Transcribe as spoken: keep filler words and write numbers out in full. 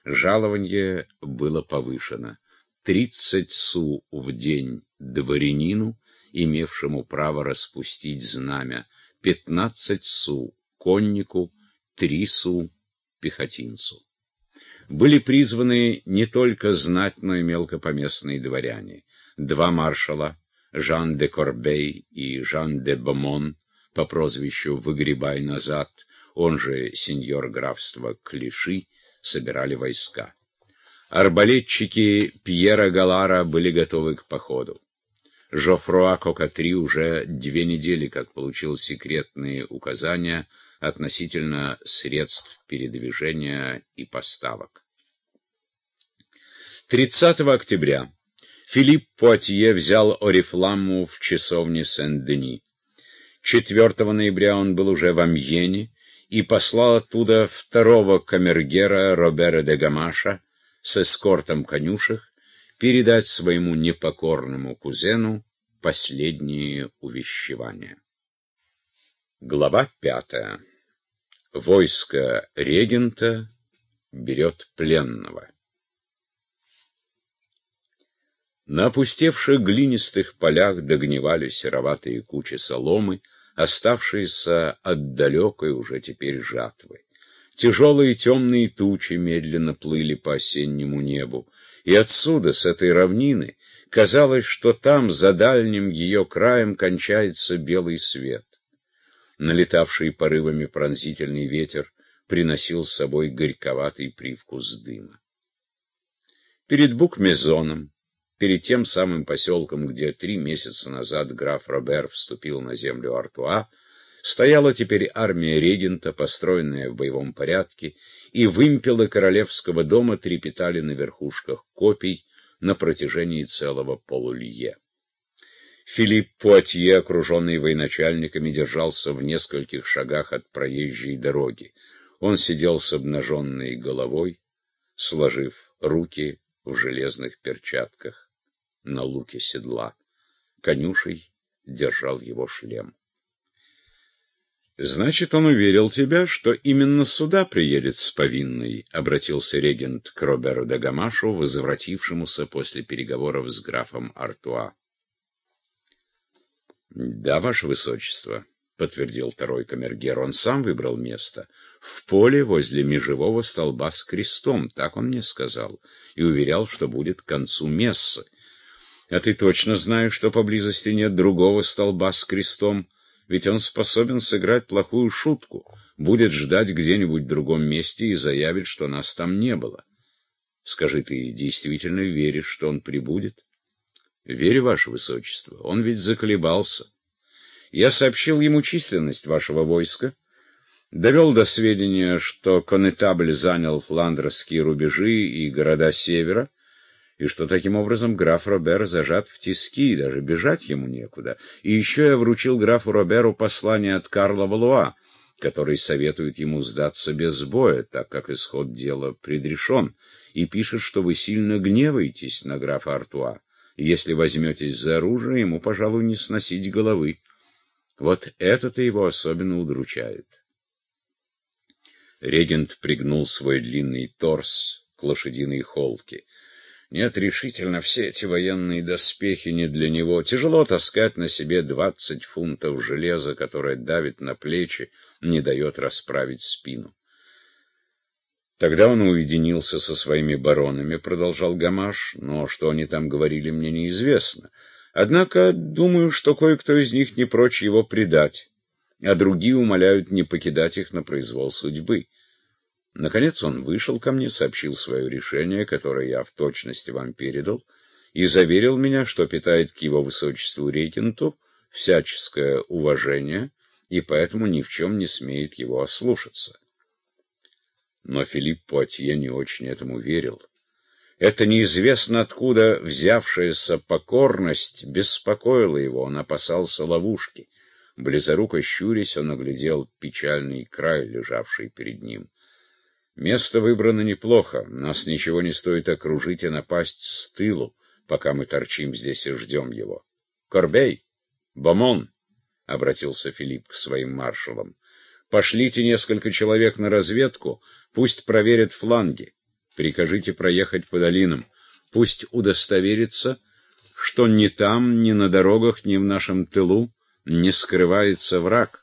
Жалованье было повышено. Тридцать су в день дворянину, имевшему право распустить знамя, пятнадцать су коннику, три су пехотинцу. Были призваны не только знать, но и мелкопоместные дворяне. Два маршала, Жан де Корбей и Жан де Бомон, по прозвищу «Выгребай назад», он же сеньор графства Клиши, собирали войска. Арбалетчики Пьера Галара были готовы к походу. Жофруа Кокатри уже две недели как получил секретные указания относительно средств передвижения и поставок. тридцатого октября Филипп Пуатье взял Орифламму в часовне Сен-Дени. четвёртого ноября он был уже в Амьене и послал оттуда второго камергера Робера де Гамаша с эскортом конюшек передать своему непокорному кузену последние увещевания. Глава пятая. Войско регента берет пленного. На опустевших глинистых полях догнивали сероватые кучи соломы, оставшиеся от далекой уже теперь жатвы. Тяжелые темные тучи медленно плыли по осеннему небу, и отсюда, с этой равнины, казалось, что там, за дальним ее краем, кончается белый свет. Налетавший порывами пронзительный ветер приносил с собой горьковатый привкус дыма. Перед Бук-Мезоном, перед тем самым поселком, где три месяца назад граф Робер вступил на землю Артуа, стояла теперь армия регента, построенная в боевом порядке, и вымпелы королевского дома трепетали на верхушках копий на протяжении целого полулье. Филипп Пуатье, окруженный военачальниками, держался в нескольких шагах от проезжей дороги. Он сидел с обнаженной головой, сложив руки в железных перчатках на луке седла. Конюшей держал его шлем. «Значит, он уверил тебя, что именно сюда приедет с повинной», — обратился регент к Роберу де Гамашу, возвратившемуся после переговоров с графом Артуа. «Да, ваше высочество», — подтвердил второй камергер, — «он сам выбрал место. В поле возле межевого столба с крестом, так он мне сказал, и уверял, что будет к концу мессы. А ты точно знаешь, что поблизости нет другого столба с крестом? Ведь он способен сыграть плохую шутку, будет ждать где-нибудь в другом месте и заявит, что нас там не было. Скажи, ты действительно веришь, что он прибудет?» «Верю, ваше высочество, он ведь заколебался. Я сообщил ему численность вашего войска, довел до сведения, что коннетабль занял фландерские рубежи и города севера, и что таким образом граф Робер зажат в тиски, и даже бежать ему некуда. И еще я вручил графу Роберу послание от Карла Валуа, который советует ему сдаться без боя, так как исход дела предрешен, и пишет, что вы сильно гневаетесь на графа Артуа. Если возьметесь за оружие, ему, пожалуй, не сносить головы. Вот это-то его особенно удручает». Регент пригнул свой длинный торс к лошадиной холке. «Нет, решительно, все эти военные доспехи не для него. Тяжело таскать на себе двадцать фунтов железа, которое давит на плечи, не дает расправить спину». «Тогда он уединился со своими баронами», — продолжал Гамаш, — «но что они там говорили, мне неизвестно. Однако думаю, что кое-кто из них не прочь его предать, а другие умоляют не покидать их на произвол судьбы. Наконец он вышел ко мне, сообщил свое решение, которое я в точности вам передал, и заверил меня, что питает к его высочеству регенту всяческое уважение и поэтому ни в чем не смеет его ослушаться». Но Филипп Пуатье не очень этому верил. Эта неизвестно откуда взявшаяся покорность беспокоила его, он опасался ловушки. Близоруко щурясь, он оглядел печальный край, лежавший перед ним. «Место выбрано неплохо, нас ничего не стоит окружить и напасть с тылу, пока мы торчим здесь и ждем его. Корбей! Бомон!» — обратился Филипп к своим маршалам. «Пошлите несколько человек на разведку, пусть проверят фланги. Прикажите проехать по долинам. Пусть удостоверится, что ни там, ни на дорогах, ни в нашем тылу не скрывается враг.